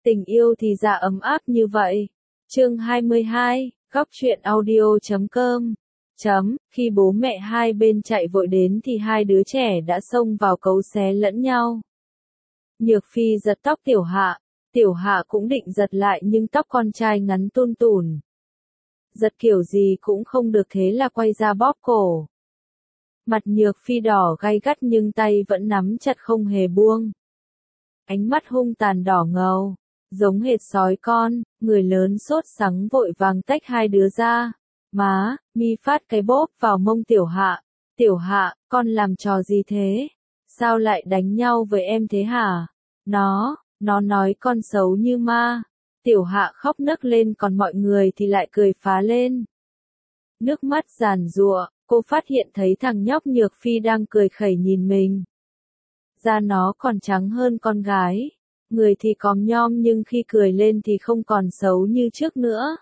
Tình yêu thì ra ấm áp như vậy. Chương 22, góc truyện audio.com. Khi bố mẹ hai bên chạy vội đến thì hai đứa trẻ đã xông vào cấu xé lẫn nhau. Nhược Phi giật tóc Tiểu Hạ cũng định giật lại nhưng tóc con trai ngắn tun tủn. Giật kiểu gì cũng không được thế là quay ra bóp cổ. Mặt Nhược Phi đỏ gay gắt nhưng tay vẫn nắm chặt không hề buông. Ánh mắt hung tàn đỏ ngầu, giống hệt sói con, người lớn sốt sắng vội vàng tách hai đứa ra. Má, mi phát cái bóp vào mông Tiểu Hạ, con làm trò gì thế? Sao lại đánh nhau với em thế hả? Nó nói con xấu như ma. Tiểu Hạ khóc nấc lên còn mọi người thì lại cười phá lên. Nước mắt giàn giụa, cô phát hiện thấy thằng nhóc Nhược Phi đang cười khẩy nhìn mình. Da nó còn trắng hơn con gái, người thì còm nhom nhưng khi cười lên thì không còn xấu như trước nữa.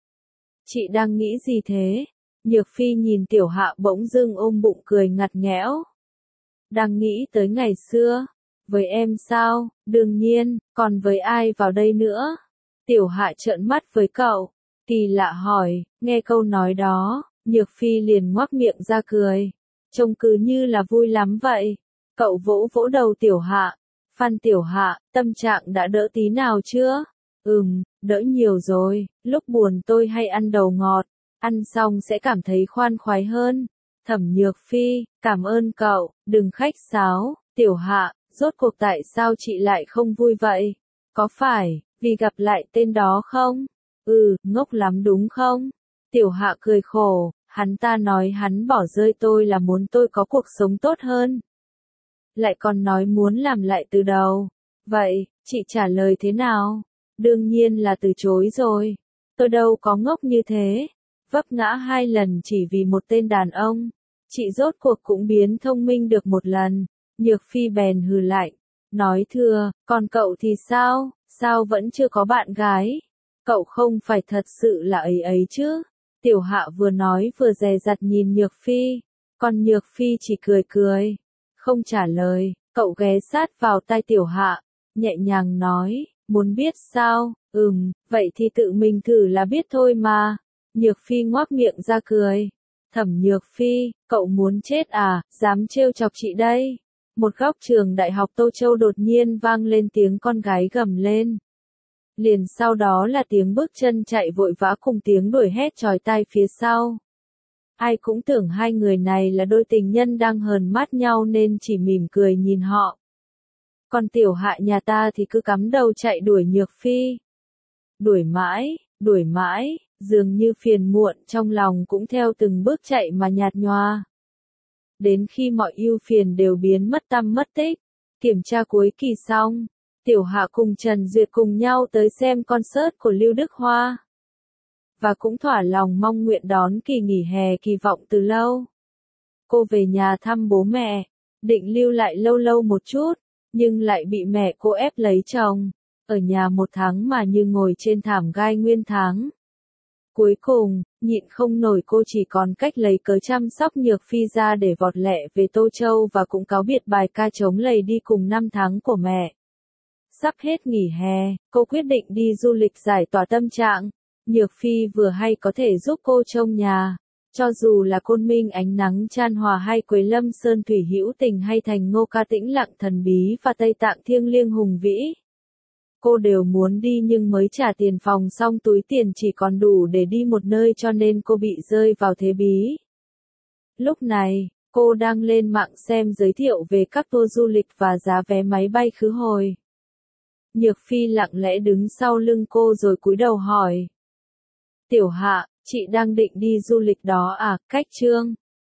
Chị đang nghĩ gì thế? Nhược Phi nhìn Tiểu Hạ bỗng dưng ôm bụng cười ngặt nghẽo. Đang nghĩ tới ngày xưa. Với em sao? Đương nhiên, còn với ai vào đây nữa? Tiểu Hạ trợn mắt với cậu. Kỳ lạ hỏi, nghe câu nói đó, Nhược Phi liền ngoác miệng ra cười. Trông cứ như là vui lắm vậy. Cậu vỗ vỗ đầu Tiểu Hạ. Phan Tiểu Hạ, tâm trạng đã đỡ tí nào chưa? Đỡ nhiều rồi, lúc buồn tôi hay ăn đầu ngọt, ăn xong sẽ cảm thấy khoan khoái hơn. Thẩm Nhược Phi, cảm ơn cậu, đừng khách sáo. Tiểu Hạ, rốt cuộc tại sao chị lại không vui vậy? Có phải vì gặp lại tên đó không? Ngốc lắm đúng không? Tiểu Hạ cười khổ, hắn ta nói hắn bỏ rơi tôi là muốn tôi có cuộc sống tốt hơn. Lại còn nói muốn làm lại từ đầu. Vậy, chị trả lời thế nào? Đương nhiên là từ chối rồi. Tôi đâu có ngốc như thế. Vấp ngã 2 lần chỉ vì một tên đàn ông. Chị rốt cuộc cũng biến thông minh được một lần. Nhược Phi bèn hừ lạnh. Nói thưa, còn cậu thì sao? Sao vẫn chưa có bạn gái? Cậu không phải thật sự là ấy chứ? Tiểu Hạ vừa nói vừa dè dặt nhìn Nhược Phi. Còn Nhược Phi chỉ cười. Không trả lời, cậu ghé sát vào tai Tiểu Hạ. Nhẹ nhàng nói, muốn biết sao? Vậy thì tự mình thử là biết thôi mà. Nhược Phi ngoác miệng ra cười. Thẩm Nhược Phi, cậu muốn chết à, dám trêu chọc chị đây. Một góc trường đại học Tô Châu đột nhiên vang lên tiếng con gái gầm lên. Liền sau đó là tiếng bước chân chạy vội vã cùng tiếng đuổi hét chói tai phía sau. Ai cũng tưởng hai người này là đôi tình nhân đang hờn mát nhau nên chỉ mỉm cười nhìn họ. Còn Tiểu Hạ nhà ta thì cứ cắm đầu chạy đuổi Nhược Phi. Đuổi mãi, dường như phiền muộn trong lòng cũng theo từng bước chạy mà nhạt nhòa. Đến khi mọi ưu phiền đều biến mất tăm mất tích, kiểm tra cuối kỳ xong, Tiểu Hạ cùng Trần Duyệt cùng nhau tới xem concert của Lưu Đức Hoa. Và cũng thỏa lòng mong nguyện đón kỳ nghỉ hè kỳ vọng từ lâu. Cô về nhà thăm bố mẹ, định lưu lại lâu một chút, nhưng lại bị mẹ cô ép lấy chồng. Ở nhà 1 tháng mà như ngồi trên thảm gai nguyên tháng. Cuối cùng, nhịn không nổi cô chỉ còn cách lấy cớ chăm sóc Nhược Phi ra để vọt lẹ về Tô Châu và cũng cáo biệt bài ca chống lầy đi cùng 5 tháng của mẹ. Sắp hết nghỉ hè, cô quyết định đi du lịch giải tỏa tâm trạng. Nhược Phi vừa hay có thể giúp cô trông nhà. Cho dù là Côn Minh ánh nắng chan hòa hay Quế Lâm Sơn thủy hữu tình hay thành Ngô Ca tĩnh lặng thần bí và Tây Tạng thiêng liêng hùng vĩ. Cô đều muốn đi nhưng mới trả tiền phòng xong túi tiền chỉ còn đủ để đi một nơi cho nên cô bị rơi vào thế bí. Lúc này, cô đang lên mạng xem giới thiệu về các tour du lịch và giá vé máy bay khứ hồi. Nhược Phi lặng lẽ đứng sau lưng cô rồi cúi đầu hỏi. Tiểu Hạ, chị đang định đi du lịch đó à? Cách Trương